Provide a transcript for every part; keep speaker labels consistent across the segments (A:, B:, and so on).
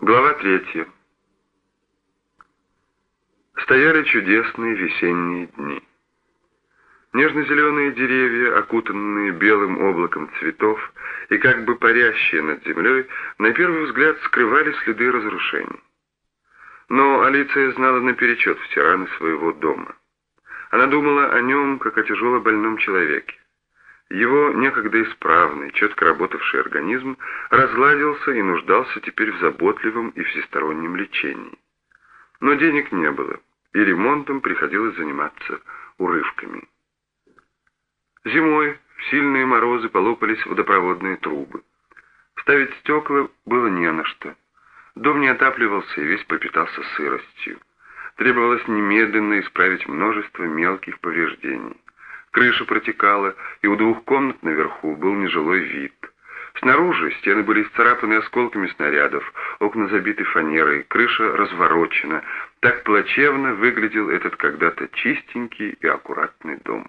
A: Глава 3. Стояли чудесные весенние дни. Нежно-зеленые деревья, окутанные белым облаком цветов и как бы парящие над землей, на первый взгляд скрывали следы разрушений. Но Алиция знала наперечет все раны своего дома. Она думала о нем, как о тяжело больном человеке. Его некогда исправный, четко работавший организм разладился и нуждался теперь в заботливом и всестороннем лечении. Но денег не было, и ремонтом приходилось заниматься урывками. Зимой в сильные морозы полопались водопроводные трубы. Вставить стекла было не на что. Дом не отапливался и весь пропитался сыростью. Требовалось немедленно исправить множество мелких повреждений. Крыша протекала, и у 2 комнат наверху был нежилой вид. Снаружи стены были исцарапаны осколками снарядов, окна забиты фанерой, крыша разворочена. Так плачевно выглядел этот когда-то чистенький и аккуратный дом.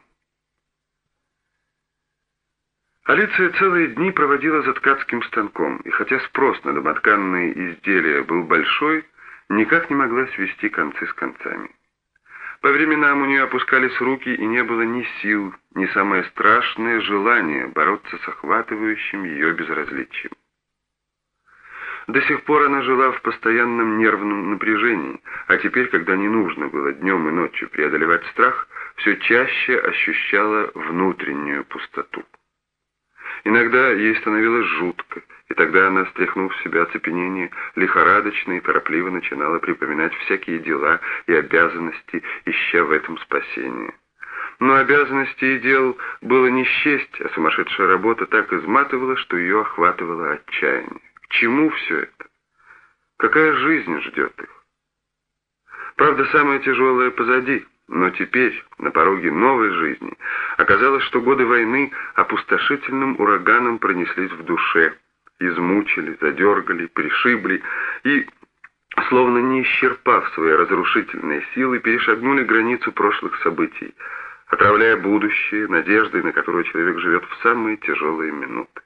A: Алиция целые дни проводила за ткацким станком, и хотя спрос на домотканные изделия был большой, никак не могла свести концы с концами. По временам у нее опускались руки, и не было ни сил, ни самое страшное желание бороться с охватывающим ее безразличием. До сих пор она жила в постоянном нервном напряжении, а теперь, когда не нужно было днем и ночью преодолевать страх, все чаще ощущала внутреннюю пустоту. Иногда ей становилось жутко, и тогда она, стряхнув с себя оцепенение, лихорадочно и торопливо начинала припоминать всякие дела и обязанности, ища в этом спасение. Но обязанностей и дел было не счесть, а сумасшедшая работа так изматывала, что ее охватывало отчаяние. К чему все это? Какая жизнь ждет их? Правда, самое тяжелое позади. Но теперь, на пороге новой жизни, оказалось, что годы войны опустошительным ураганом пронеслись в душе, измучили, задергали, пришибли и, словно не исчерпав свои разрушительные силы, перешагнули границу прошлых событий, отравляя будущее надеждой, на которую человек живет в самые тяжелые минуты.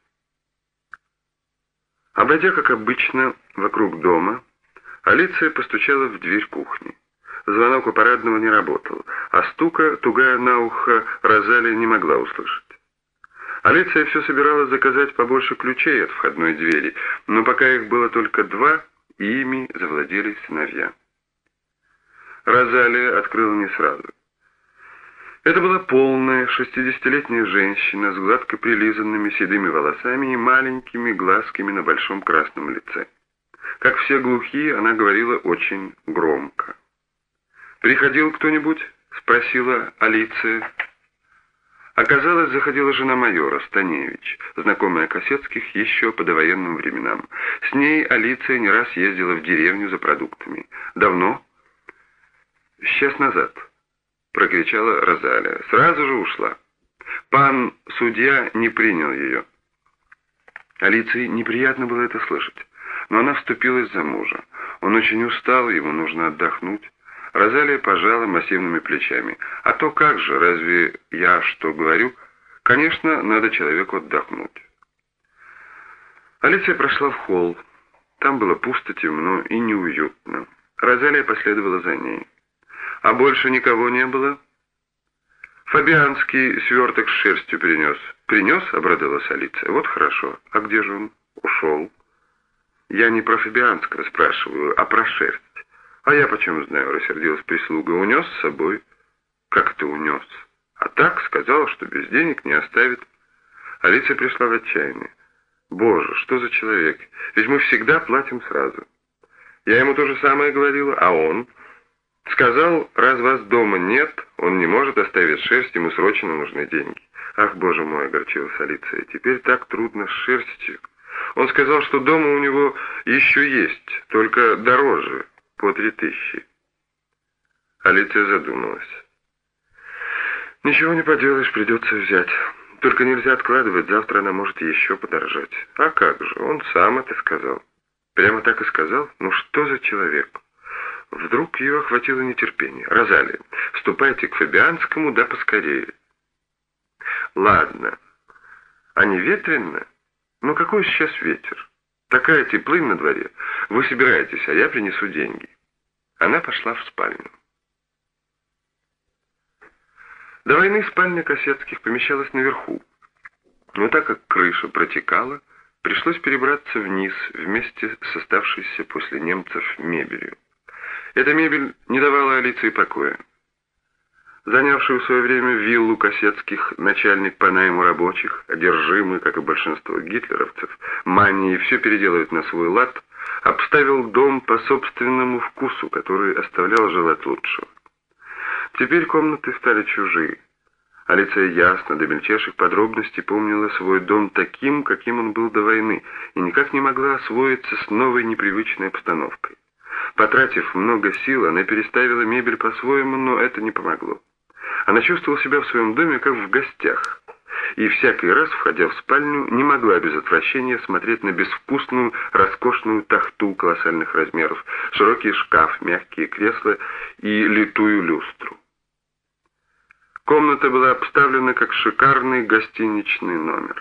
A: Обойдя, как обычно, вокруг дома, Алиция постучала в дверь кухни. Звонок у парадного не работал, а стука, тугая на ухо, Розалия не могла услышать. Алиция все собиралась заказать побольше ключей от входной двери, но пока их было только 2, ими завладели сыновья. Розалия открыла не сразу. Это была полная 60-летняя женщина с гладко прилизанными седыми волосами и маленькими глазками на большом красном лице. Как все глухие, она говорила очень громко. «Приходил кто-нибудь?» — спросила Алиция. Оказалось, заходила жена майора, Станевич, знакомая Косецких еще по довоенным временам. С ней Алиция не раз ездила в деревню за продуктами. «Давно?» «Час назад», — прокричала Розалия. «Сразу же ушла. Пан судья не принял ее». Алиции неприятно было это слышать, но она вступилась за мужа. Он очень устал, ему нужно отдохнуть. Розалия пожала массивными плечами. «А то как же, разве я что говорю? Конечно, надо человеку отдохнуть». Алиция прошла в холл. Там было пусто, темно и неуютно. Розалия последовала за ней. «А больше никого не было?» «Фабианский сверток с шерстью принес». «Принес?» — обрадовалась Алиция. «Вот хорошо. А где же он?» «Ушел». «Я не про Фабианского спрашиваю, а про шерсть». «А я почем знаю?» — рассердилась прислуга. «Унес с собой». «Как ты унес?» «А так сказал, что без денег не оставит». Алиция пришла в отчаяние. «Боже, что за человек? Ведь мы всегда платим сразу». Я ему то же самое говорила, а он... Сказал, раз вас дома нет, он не может оставить шерсть, ему срочно нужны деньги. «Ах, боже мой!» — огорчилась Алиция. «Теперь так трудно с шерстью. Он сказал, что дома у него еще есть, только дороже». По 3000. Алиция задумалась. «Ничего не поделаешь, придется взять. Только нельзя откладывать, завтра она может еще подорожать». «А как же, он сам это сказал». «Прямо так и сказал? Ну что за человек?» Вдруг ее охватило нетерпение. «Розалия, ступайте к Фабианскому, да поскорее». «Ладно. А не ветрено? Ну какой сейчас ветер?» Такая теплынь на дворе. Вы собираетесь, а я принесу деньги». Она пошла в спальню. До войны спальня Косецких помещалась наверху. Но так как крыша протекала, пришлось перебраться вниз вместе с оставшейся после немцев мебелью. Эта мебель не давала Алиции покоя. Занявший в свое время виллу Косецких начальник по найму рабочих, одержимый, как и большинство гитлеровцев, манией все переделывать на свой лад, обставил дом по собственному вкусу, который оставлял желать лучшего. Теперь комнаты стали чужие. Алиция ясно, до мельчайших подробностей помнила свой дом таким, каким он был до войны, и никак не могла освоиться с новой непривычной обстановкой. Потратив много сил, она переставила мебель по-своему, но это не помогло. Она чувствовала себя в своем доме как в гостях, и всякий раз, входя в спальню, не могла без отвращения смотреть на безвкусную, роскошную тахту колоссальных размеров, широкий шкаф, мягкие кресла и литую люстру. Комната была обставлена как шикарный гостиничный номер.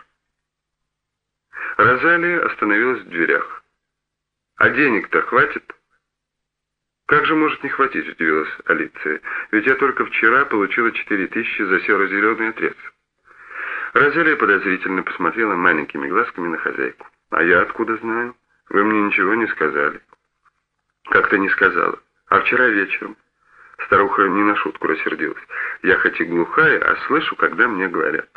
A: Розалия остановилась в дверях. «А денег-то хватит?» «Как же может не хватить?» — удивилась Алиция. «Ведь я только вчера получила 4000 за серо-зеленый отрез». Розалия подозрительно посмотрела маленькими глазками на хозяйку. «А я откуда знаю? Вы мне ничего не сказали». «Как-то не сказала. А вчера вечером?» Старуха не на шутку рассердилась. «Я хоть и глухая, а слышу, когда мне говорят».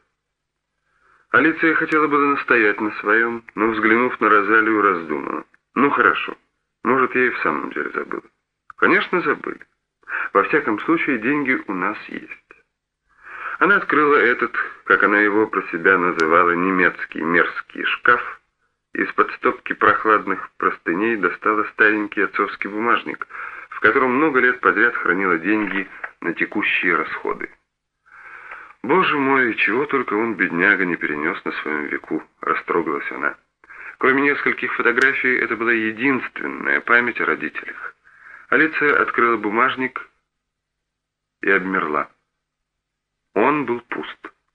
A: Алиция хотела было настоять на своем, но, взглянув на Розалию, раздумала. «Ну хорошо, может, я и в самом деле забыла». «Конечно, забыли. Во всяком случае, деньги у нас есть». Она открыла этот, как она его про себя называла, немецкий мерзкий шкаф, и из-под стопки прохладных простыней достала старенький отцовский бумажник, в котором много лет подряд хранила деньги на текущие расходы. «Боже мой, чего только он, бедняга, не перенес на своем веку», — растрогалась она. Кроме нескольких фотографий, это была единственная память о родителях. Алиция открыла бумажник и обмерла. Он был пуст.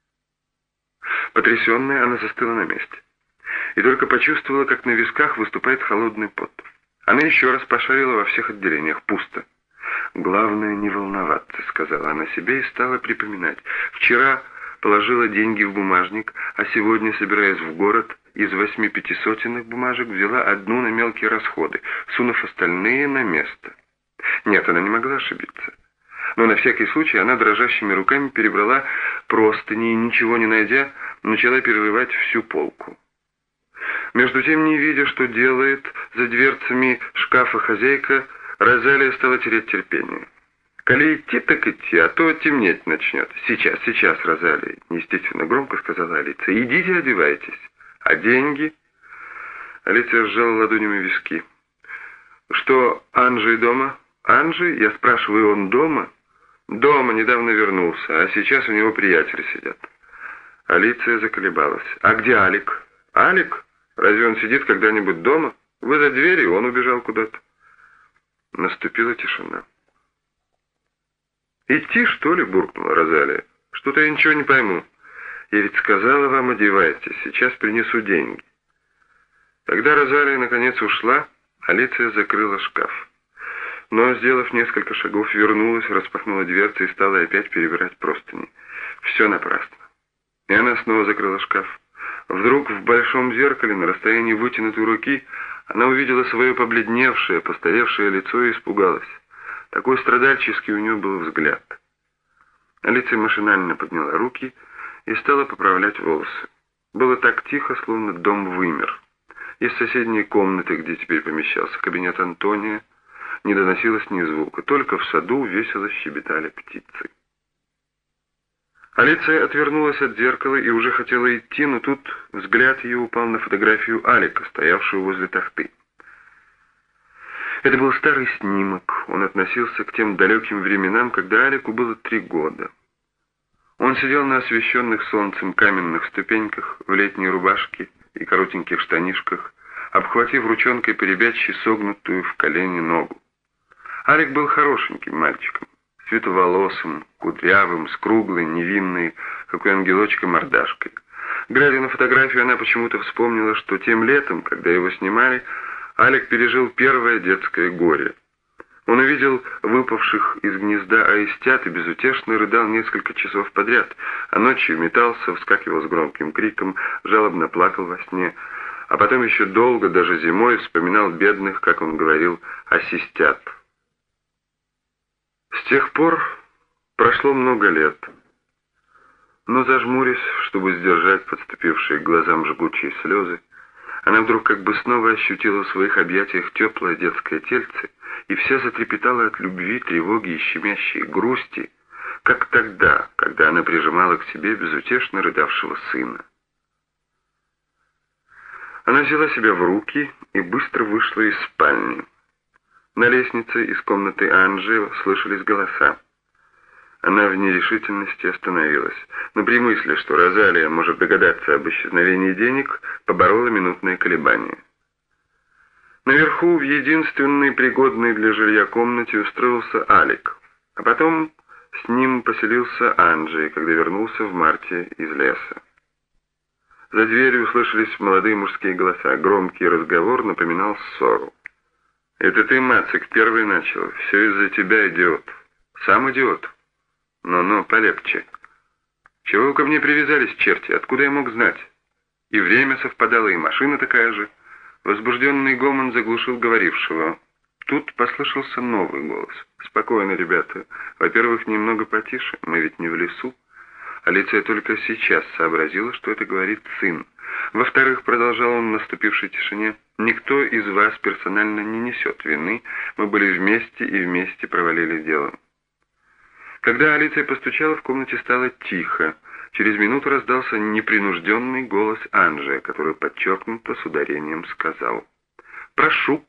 A: Потрясенная, она застыла на месте. И только почувствовала, как на висках выступает холодный пот. Она еще раз пошарила во всех отделениях. Пусто. «Главное не волноваться», — сказала она себе и стала припоминать. Вчера положила деньги в бумажник, а сегодня, собираясь в город, из 8 пятисотенных бумажек взяла одну на мелкие расходы, сунув остальные на место. Нет, она не могла ошибиться. Но на всякий случай она дрожащими руками перебрала простыни и, ничего не найдя, начала перерывать всю полку. Между тем, не видя, что делает за дверцами шкафа хозяйка, Розалия стала терять терпение. «Коли идти, так идти, а то темнеть начнет». Сейчас, Розалия», — неестественно громко сказала Алиция. «Идите, одевайтесь. А деньги?» Алиция сжала ладонями виски. «Что, Анжей дома?» «Анжей? Я спрашиваю, он дома?» «Дома, недавно вернулся, а сейчас у него приятели сидят». Алиция заколебалась. «А где Алик?» «Алик? Разве он сидит когда-нибудь дома? Вы за дверью, он убежал куда-то». Наступила тишина. «Идти, что ли?» — буркнула Розалия. «Что-то я ничего не пойму. Я ведь сказала вам, одевайтесь, сейчас принесу деньги». Когда Розалия наконец ушла, Алиция закрыла шкаф. Но, сделав несколько шагов, вернулась, распахнула дверцы и стала опять перебирать простыни. Все напрасно. И она снова закрыла шкаф. Вдруг в большом зеркале на расстоянии вытянутой руки она увидела свое побледневшее, постаревшее лицо и испугалась. Такой страдальческий у нее был взгляд. Алиция машинально подняла руки и стала поправлять волосы. Было так тихо, словно дом вымер. Из соседней комнаты, где теперь помещался кабинет Антония, не доносилось ни звука, только в саду весело щебетали птицы. Алиция отвернулась от зеркала и уже хотела идти, но тут взгляд ее упал на фотографию Алика, стоявшую возле тахты. Это был старый снимок, он относился к тем далеким временам, когда Алику было 3 года. Он сидел на освещенных солнцем каменных ступеньках, в летней рубашке и коротеньких штанишках, обхватив ручонкой по-ребячьи согнутую в колени ногу. Алик был хорошеньким мальчиком, светловолосым, кудрявым, с круглой, невинной, как у ангелочка, мордашкой. Глядя на фотографию, она почему-то вспомнила, что тем летом, когда его снимали, Алик пережил первое детское горе. Он увидел выпавших из гнезда аистят и безутешно рыдал несколько часов подряд, а ночью метался, вскакивал с громким криком, жалобно плакал во сне, а потом еще долго, даже зимой, вспоминал бедных, как он говорил, ассистят. С тех пор прошло много лет. Но, зажмурясь, чтобы сдержать подступившие к глазам жгучие слезы, она вдруг как бы снова ощутила в своих объятиях теплое детское тельце, и вся затрепетала от любви, тревоги и щемящей грусти, как тогда, когда она прижимала к себе безутешно рыдавшего сына. Она взяла себя в руки и быстро вышла из спальни. На лестнице из комнаты Анжи слышались голоса. Она в нерешительности остановилась, но при мысли, что Розалия может догадаться об исчезновении денег, поборола минутное колебание. Наверху, в единственной пригодной для жилья комнате, устроился Алик, а потом с ним поселился Анджей, когда вернулся в марте из леса. За дверью услышались молодые мужские голоса, громкий разговор напоминал ссору. «Это ты, Мацик, первый начал, все из-за тебя, идиот. Сам идиот. Ну-ну, полегче. Чего вы ко мне привязались, черти? Откуда я мог знать? И время совпадало, и машина такая же». Возбужденный гомон заглушил говорившего. Тут послышался новый голос. «Спокойно, ребята. Во-первых, немного потише, мы ведь не в лесу». Алиция только сейчас сообразила, что это говорит сын. «Во-вторых, продолжал он в наступившей тишине, никто из вас персонально не несет вины. Мы были вместе и вместе провалили дело». Когда Алиция постучала, в комнате стало тихо. Через минуту раздался непринужденный голос Анжи, который подчеркнуто с ударением сказал: «Прошу».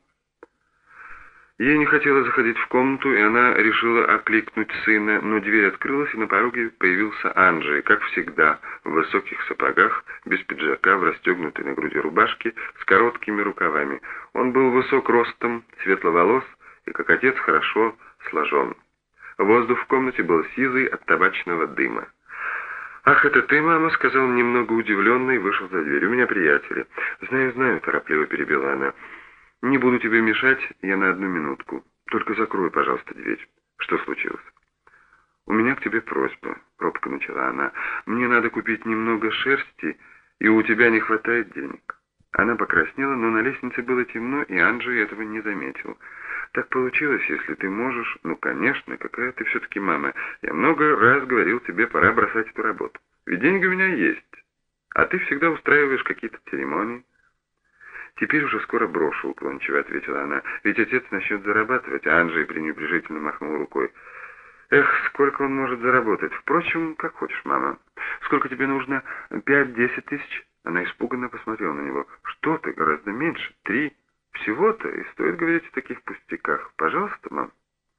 A: Ей не хотелось заходить в комнату, и она решила окликнуть сына, но дверь открылась, и на пороге появился Анжи, как всегда, в высоких сапогах, без пиджака, в расстегнутой на груди рубашке, с короткими рукавами. Он был высок ростом, светловолос и, как отец, хорошо сложен. Воздух в комнате был сизый от табачного дыма. «Ах, это ты, мама?» — сказал он немного удивленно и вышел за дверь. «У меня приятели». «Знаю», — торопливо перебила она. «Не буду тебе мешать, я на одну минутку. Только закрой, пожалуйста, дверь». «Что случилось?» «У меня к тебе просьба», — робко начала она. «Мне надо купить немного шерсти, и у тебя не хватает денег». Она покраснела, но на лестнице было темно, и Анджей этого не заметил. «Так получилось, если ты можешь...» «Ну, конечно, какая ты все-таки мама. Я много раз говорил тебе, пора бросать эту работу. Ведь деньги у меня есть, а ты всегда устраиваешь какие-то церемонии». «Теперь уже скоро брошу», — уклончиво ответила она. «Ведь отец начнет зарабатывать», а Анджей пренебрежительно махнул рукой. «Эх, сколько он может заработать? Впрочем, как хочешь, мама. Сколько тебе нужно? 5-10 тысяч?» Она испуганно посмотрела на него. «Что ты, гораздо меньше. 3. Всего-то, и стоит говорить о таких пустяках. Пожалуйста, мам».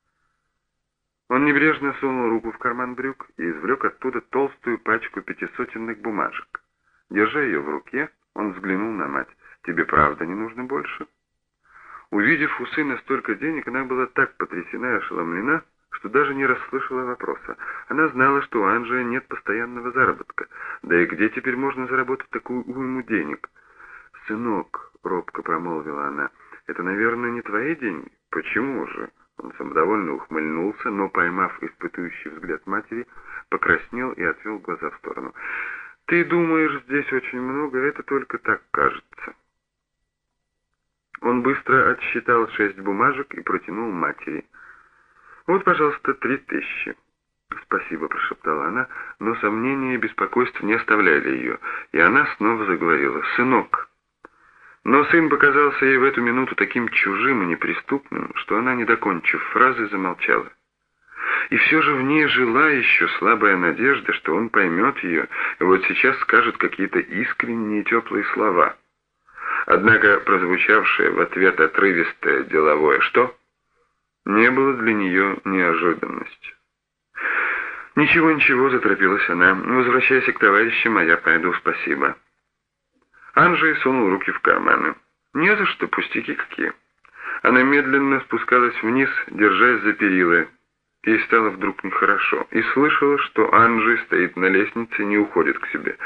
A: Он небрежно сунул руку в карман брюк и извлек оттуда толстую пачку 500-тенных бумажек. Держа ее в руке, он взглянул на мать. «Тебе правда не нужно больше?» Увидев у сына столько денег, она была так потрясена и ошеломлена, что даже не расслышала вопроса. Она знала, что у Анджея нет постоянного заработка. Да и где теперь можно заработать такую уйму денег? «Сынок», — робко промолвила она, — «это, наверное, не твои деньги?» «Почему же?» Он самодовольно ухмыльнулся, но, поймав испытующий взгляд матери, покраснел и отвел глаза в сторону. «Ты думаешь, здесь очень много, это только так кажется». Он быстро отсчитал 6 бумажек и протянул матери. «Вот, пожалуйста, 3000. «Спасибо», — прошептала она, но сомнения и беспокойство не оставляли ее, и она снова заговорила. «Сынок». Но сын показался ей в эту минуту таким чужим и неприступным, что она, не докончив фразы, замолчала. И все же в ней жила еще слабая надежда, что он поймет ее, и вот сейчас скажет какие-то искренние теплые слова. Однако прозвучавшее в ответ отрывистое деловое «что» не было для нее неожиданностью. «Ничего», — заторопилась она, — «возвращайся к товарищам, а я пойду, спасибо». Анджей сунул руки в карманы. «Не за что, пустяки какие». Она медленно спускалась вниз, держась за перила. Ей стало вдруг нехорошо, и слышала, что Анджей стоит на лестнице и не уходит к себе.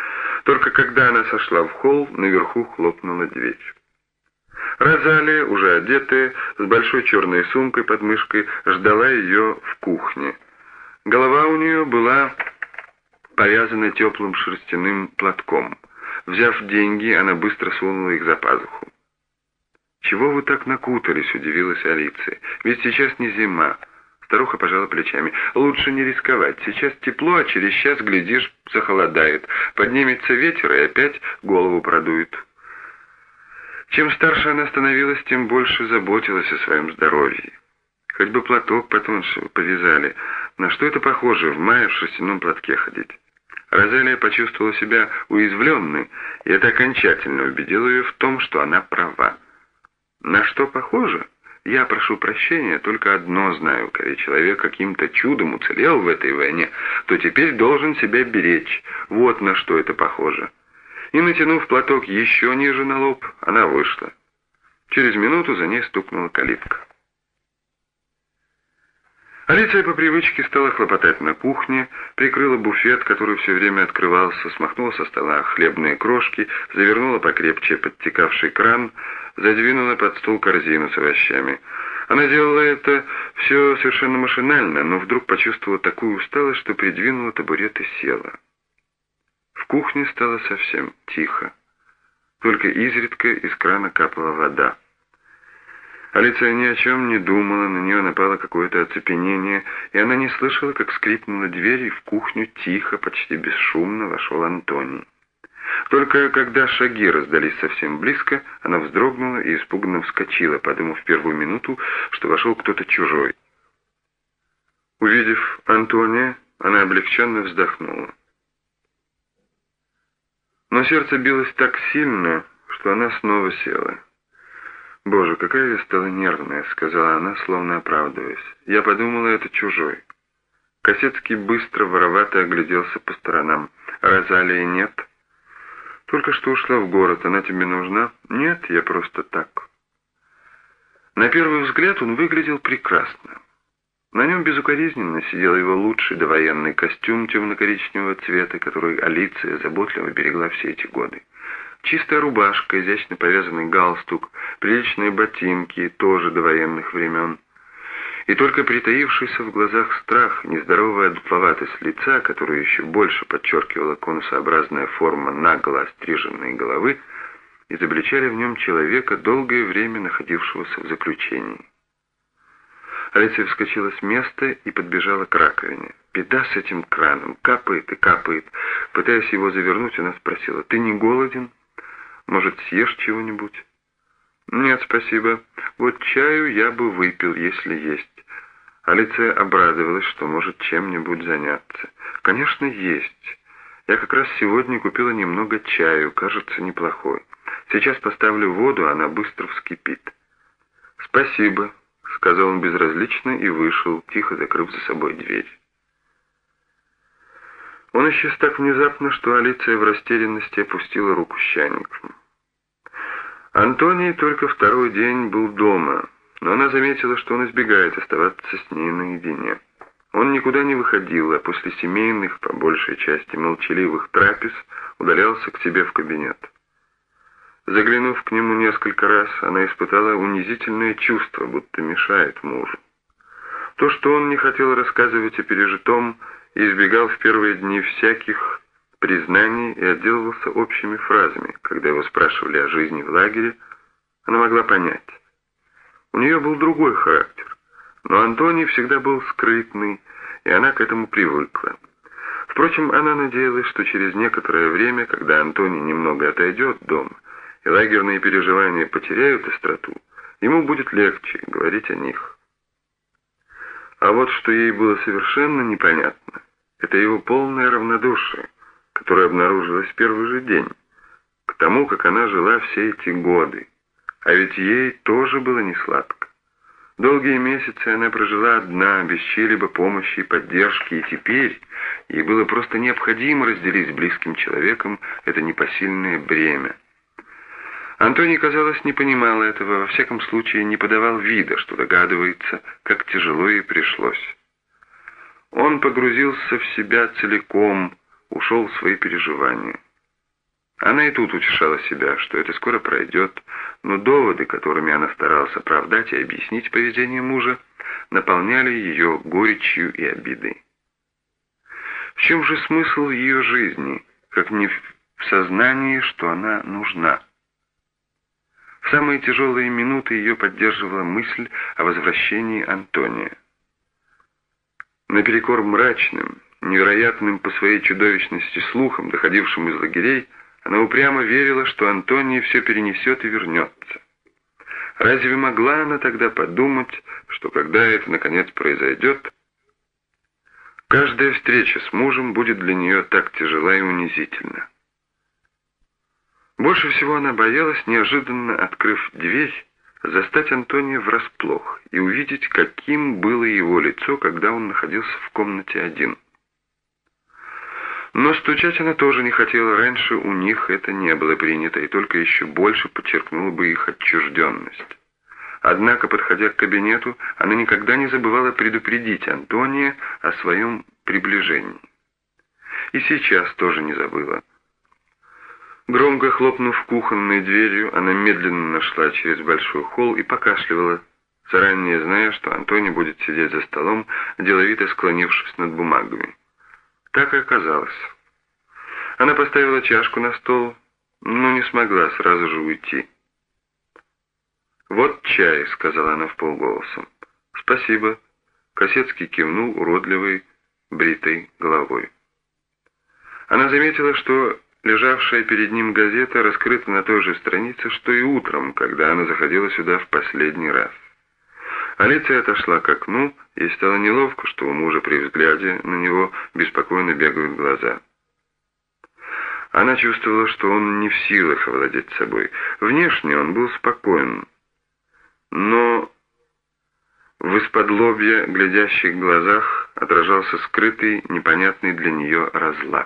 A: Только когда она сошла в холл, наверху хлопнула дверь. Розалия, уже одетая, с большой черной сумкой под мышкой, ждала ее в кухне. Голова у нее была повязана теплым шерстяным платком. Взяв деньги, она быстро сунула их за пазуху. «Чего вы так накутались?» — удивилась Алиция. «Ведь сейчас не зима». Старуха пожала плечами. «Лучше не рисковать. Сейчас тепло, а через час, глядишь, захолодает. Поднимется ветер и опять голову продует». Чем старше она становилась, тем больше заботилась о своем здоровье. Хоть бы платок потоньше повязали. На что это похоже, в мае в шерстяном платке ходить? Розалия почувствовала себя уязвленной, и это окончательно убедило ее в том, что она права. На что похоже? Я прошу прощения, только одно знаю, когда человек каким-то чудом уцелел в этой войне, то теперь должен себя беречь. Вот на что это похоже. И, натянув платок еще ниже на лоб, она вышла. Через минуту за ней стукнула калитка. Алиция по привычке стала хлопотать на кухне, прикрыла буфет, который все время открывался, смахнула со стола хлебные крошки, завернула покрепче подтекавший кран, задвинула под стол корзину с овощами. Она делала это все совершенно машинально, но вдруг почувствовала такую усталость, что придвинула табурет и села. В кухне стало совсем тихо. Только изредка из крана капала вода. Алиция ни о чем не думала, на нее напало какое-то оцепенение, и она не слышала, как скрипнула дверь, и в кухню тихо, почти бесшумно вошел Антоний. Только когда шаги раздались совсем близко, она вздрогнула и испуганно вскочила, подумав в первую минуту, что вошел кто-то чужой. Увидев Антония, она облегченно вздохнула. Но сердце билось так сильно, что она снова села. «Боже, какая я стала нервная», — сказала она, словно оправдываясь. «Я подумала, это чужой». Косецкий быстро, воровато огляделся по сторонам. «Розалии нет?» «Только что ушла в город. Она тебе нужна?» «Нет, я просто так». На первый взгляд он выглядел прекрасно. На нем безукоризненно сидел его лучший довоенный костюм темно-коричневого цвета, который Алиция заботливо берегла все эти годы. Чистая рубашка, изящно повязанный галстук, приличные ботинки, тоже до военных времен. И только притаившийся в глазах страх, нездоровая дутловатость лица, которую еще больше подчеркивала конусообразная форма нагло остриженной головы, изобличали в нем человека, долгое время находившегося в заключении. Алиция вскочила с места и подбежала к раковине. Беда с этим краном, капает и капает. Пытаясь его завернуть, она спросила: «Ты не голоден? Может, съешь чего-нибудь?» «Нет, спасибо. Вот чаю я бы выпил, если есть». Алиция обрадовалась, что может чем-нибудь заняться. «Конечно, есть. Я как раз сегодня купила немного чаю, кажется, неплохой. Сейчас поставлю воду, она быстро вскипит». «Спасибо», — сказал он безразлично и вышел, тихо закрыв за собой дверь. Он исчез так внезапно, что Алиция в растерянности опустила руку с чайником. Антоний только второй день был дома, но она заметила, что он избегает оставаться с ней наедине. Он никуда не выходил, а после семейных, по большей части молчаливых трапез, удалялся к себе в кабинет. Заглянув к нему несколько раз, она испытала унизительное чувство, будто мешает мужу. То, что он не хотел рассказывать о пережитом, и избегал в первые дни всяких признаний и отделывался общими фразами, когда его спрашивали о жизни в лагере, она могла понять. У нее был другой характер, но Антоний всегда был скрытный, и она к этому привыкла. Впрочем, она надеялась, что через некоторое время, когда Антоний немного отойдет дома, и лагерные переживания потеряют остроту, ему будет легче говорить о них. А вот что ей было совершенно непонятно, это его полное равнодушие, которое обнаружилось в первый же день, к тому, как она жила все эти годы. А ведь ей тоже было несладко. Долгие месяцы она прожила одна, без чьей-либо помощи и поддержки, и теперь ей было просто необходимо разделить с близким человеком это непосильное бремя. Антоний, казалось, не понимал этого, во всяком случае не подавал вида, что догадывается, как тяжело ей пришлось. Он погрузился в себя целиком, ушел в свои переживания. Она и тут утешала себя, что это скоро пройдет, но доводы, которыми она старалась оправдать и объяснить поведение мужа, наполняли ее горечью и обидой. В чем же смысл ее жизни, как не в сознании, что она нужна? В самые тяжелые минуты ее поддерживала мысль о возвращении Антония. Наперекор мрачным, невероятным по своей чудовищности слухам, доходившим из лагерей, она упрямо верила, что Антоний все перенесет и вернется. Разве могла она тогда подумать, что когда это наконец произойдет, каждая встреча с мужем будет для нее так тяжела и унизительна? Больше всего она боялась, неожиданно открыв дверь, застать Антония врасплох и увидеть, каким было его лицо, когда он находился в комнате один. Но стучать она тоже не хотела, раньше у них это не было принято, и только еще больше подчеркнуло бы их отчужденность. Однако, подходя к кабинету, она никогда не забывала предупредить Антония о своем приближении. И сейчас тоже не забыла. Громко хлопнув кухонной дверью, она медленно шла через большой холл и покашливала, заранее зная, что Антоний будет сидеть за столом, деловито склонившись над бумагами. Так и оказалось. Она поставила чашку на стол, но не смогла сразу же уйти. «Вот чай», — сказала она вполголоса. «Спасибо», — Косецкий кивнул уродливой, бритой головой. Она заметила, что лежавшая перед ним газета раскрыта на той же странице, что и утром, когда она заходила сюда в последний раз. Алиция отошла к окну, ей стало неловко, что у мужа при взгляде на него беспокойно бегают глаза. Она чувствовала, что он не в силах овладеть собой. Внешне он был спокоен, но в исподлобья глядящих глазах отражался скрытый, непонятный для нее разлад.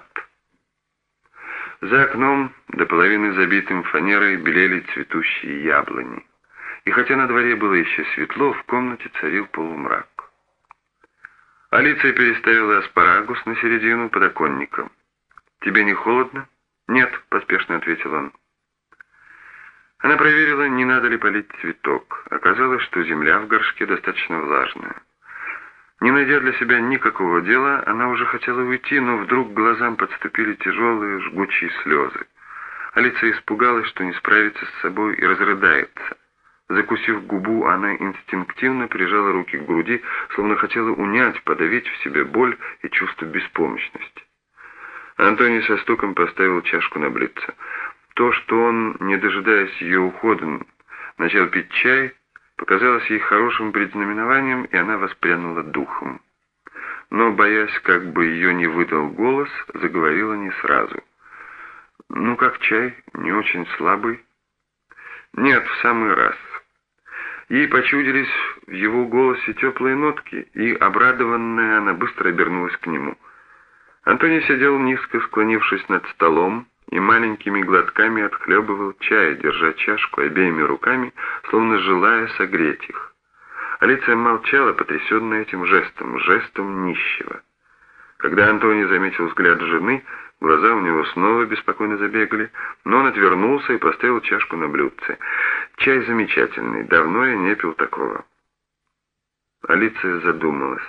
A: За окном, до половины забитым фанерой, белели цветущие яблони. И хотя на дворе было еще светло, в комнате царил полумрак. Алиция переставила аспарагус на середину подоконника. «Тебе не холодно?» «Нет», — поспешно ответил он. Она проверила, не надо ли полить цветок. Оказалось, что земля в горшке достаточно влажная. Не найдя для себя никакого дела, она уже хотела уйти, но вдруг к глазам подступили тяжелые, жгучие слезы. Алиция испугалась, что не справится с собой и разрыдается. Закусив губу, она инстинктивно прижала руки к груди, словно хотела унять, подавить в себе боль и чувство беспомощности. Антоний со стуком поставил чашку на блюдце. То, что он, не дожидаясь ее ухода, начал пить чай, показалось ей хорошим предзнаменованием, и она воспрянула духом. Но, боясь, как бы ее не выдал голос, заговорила не сразу. «Ну, как чай? Не очень слабый?» «Нет, в самый раз». Ей почудились в его голосе теплые нотки, и, обрадованная, она быстро обернулась к нему. Антоний сидел низко, склонившись над столом, и маленькими глотками отхлебывал чай, держа чашку обеими руками, словно желая согреть их. Алиция молчала, потрясенная этим жестом нищего. Когда Антоний заметил взгляд жены, глаза у него снова беспокойно забегали, но он отвернулся и поставил чашку на блюдце. «Чай замечательный, давно я не пил такого». Алиция задумалась.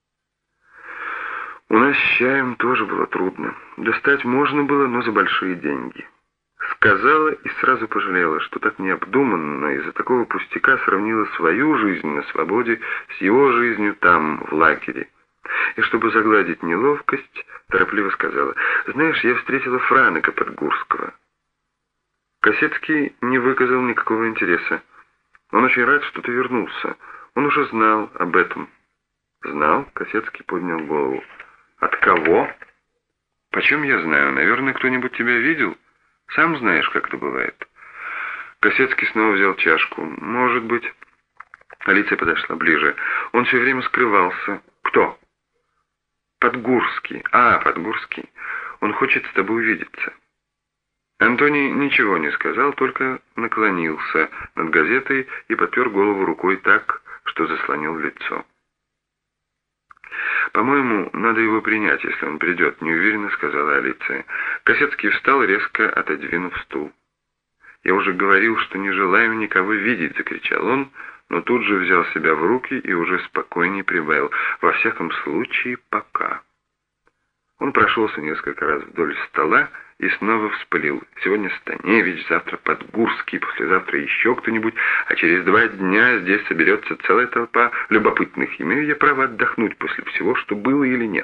A: «У нас с чаем тоже было трудно. Достать можно было, но за большие деньги». Сказала и сразу пожалела, что так необдуманно из-за такого пустяка сравнила свою жизнь на свободе с его жизнью там, в лагере. И чтобы загладить неловкость, торопливо сказала: «Знаешь, я встретила Франыка Подгурского». Косецкий не выказал никакого интереса. «Он очень рад, что ты вернулся. Он уже знал об этом». «Знал?» — Косецкий поднял голову. «От кого?» «Почем я знаю? Наверное, кто-нибудь тебя видел? Сам знаешь, как это бывает». Косецкий снова взял чашку. «Может быть...» Алиция подошла ближе. «Он все время скрывался». «Кто?» «Подгурский». «А, Подгурский. Он хочет с тобой увидеться». Антоний ничего не сказал, только наклонился над газетой и подпер голову рукой так, что заслонил лицо. «По-моему, надо его принять, если он придет», — неуверенно сказала Алиция. Косецкий встал, резко отодвинув стул. «Я уже говорил, что не желаю никого видеть», — закричал он, но тут же взял себя в руки и уже спокойнее прибавил: «Во всяком случае, пока». Он прошелся несколько раз вдоль стола и снова вспылил: «Сегодня Станевич, завтра Подгурский, послезавтра еще кто-нибудь, а через 2 дня здесь соберется целая толпа любопытных. Имею я право отдохнуть после всего, что было или нет?»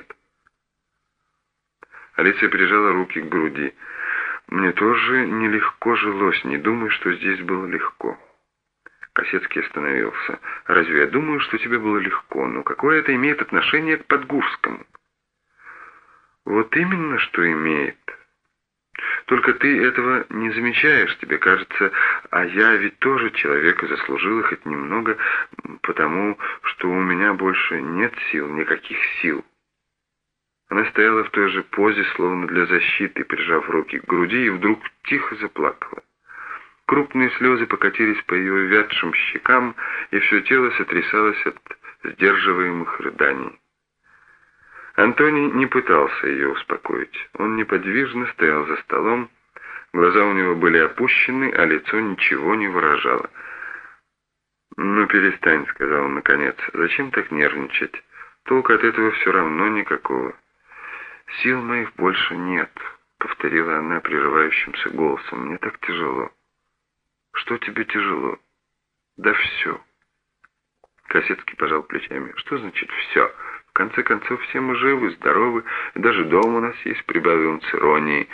A: Алиция прижала руки к груди. «Мне тоже нелегко жилось, не думаю, что здесь было легко». Косецкий остановился. «Разве я думаю, что тебе было легко? Но какое это имеет отношение к Подгурскому?» «Вот именно, что имеет. Только ты этого не замечаешь, тебе кажется, а я ведь тоже человека заслужила хоть немного, потому что у меня больше нет сил, никаких сил». Она стояла в той же позе, словно для защиты, прижав руки к груди, и вдруг тихо заплакала. Крупные слезы покатились по ее вятшим щекам, и все тело сотрясалось от сдерживаемых рыданий. Антоний не пытался ее успокоить. Он неподвижно стоял за столом, глаза у него были опущены, а лицо ничего не выражало. «Ну, перестань», — сказал он наконец. «Зачем так нервничать? Толку от этого все равно никакого». «Сил моих больше нет», — повторила она прерывающимся голосом. «Мне так тяжело». «Что тебе тяжело?» «Да все». Косецкий пожал плечами. «Что значит все? В конце концов, все мы живы, здоровы, и даже дом у нас есть», — прибавил он с иронией.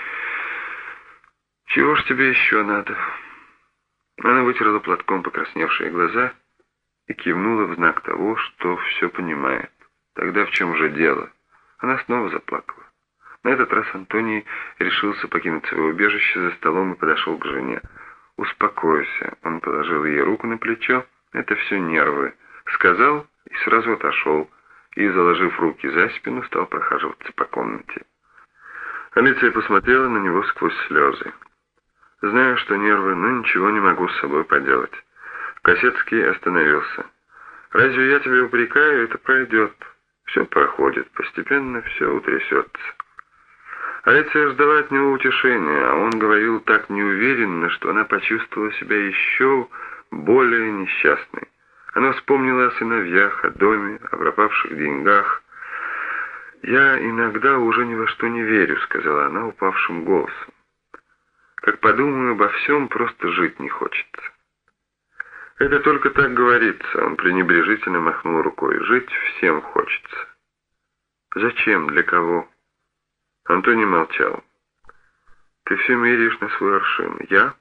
A: «Чего ж тебе еще надо?» Она вытерла платком покрасневшие глаза и кивнула в знак того, что все понимает. «Тогда в чем же дело?» Она снова заплакала. На этот раз Антоний решился покинуть свое убежище за столом и подошел к жене. «Успокойся», — он положил ей руку на плечо. «Это все нервы», — сказал и сразу отошел, и, заложив руки за спину, стал прохаживаться по комнате. Алиция посмотрела на него сквозь слезы. «Знаю, что нервы, но ничего не могу с собой поделать». Косецкий остановился. «Разве я тебя упрекаю? Это пройдет. Все проходит, постепенно все утрясется». Алиция ждала от него утешения, а он говорил так неуверенно, что она почувствовала себя еще более несчастной. Она вспомнила о сыновьях, о доме, о пропавших деньгах. «Я иногда уже ни во что не верю», — сказала она упавшим голосом. «Как подумаю обо всем, просто жить не хочется». «Это только так говорится», — он пренебрежительно махнул рукой. «Жить всем хочется». «Зачем? Для кого?» Антоний молчал. «Ты все меряешь на свой аршин. Я?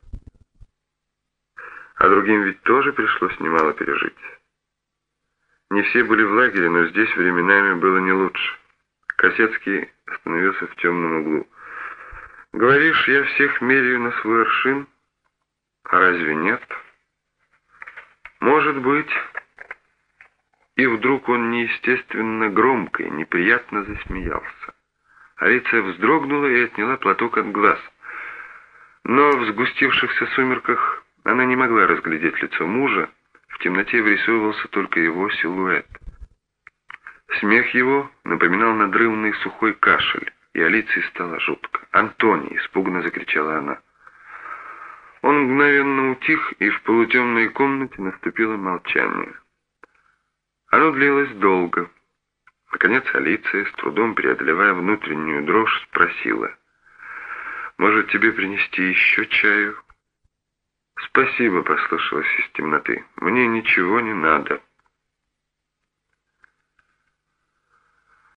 A: А другим ведь тоже пришлось немало пережить. Не все были в лагере, но здесь временами было не лучше». Косецкий остановился в темном углу. «Говоришь, я всех меряю на свой аршин? А разве нет?» «Может быть». И вдруг он неестественно громко и неприятно засмеялся. Алиция вздрогнула и отняла платок от глаз. Но в сгустившихся сумерках она не могла разглядеть лицо мужа, в темноте вырисовывался только его силуэт. Смех его напоминал надрывный сухой кашель, и Алиции стало жутко. «Антоний!» — испуганно закричала она. Он мгновенно утих, и в полутемной комнате наступило молчание. Оно длилось долго. Наконец Алиция, с трудом преодолевая внутреннюю дрожь, спросила: «Может, тебе принести еще чаю?» «Спасибо», — послышалось из темноты. «Мне ничего не надо».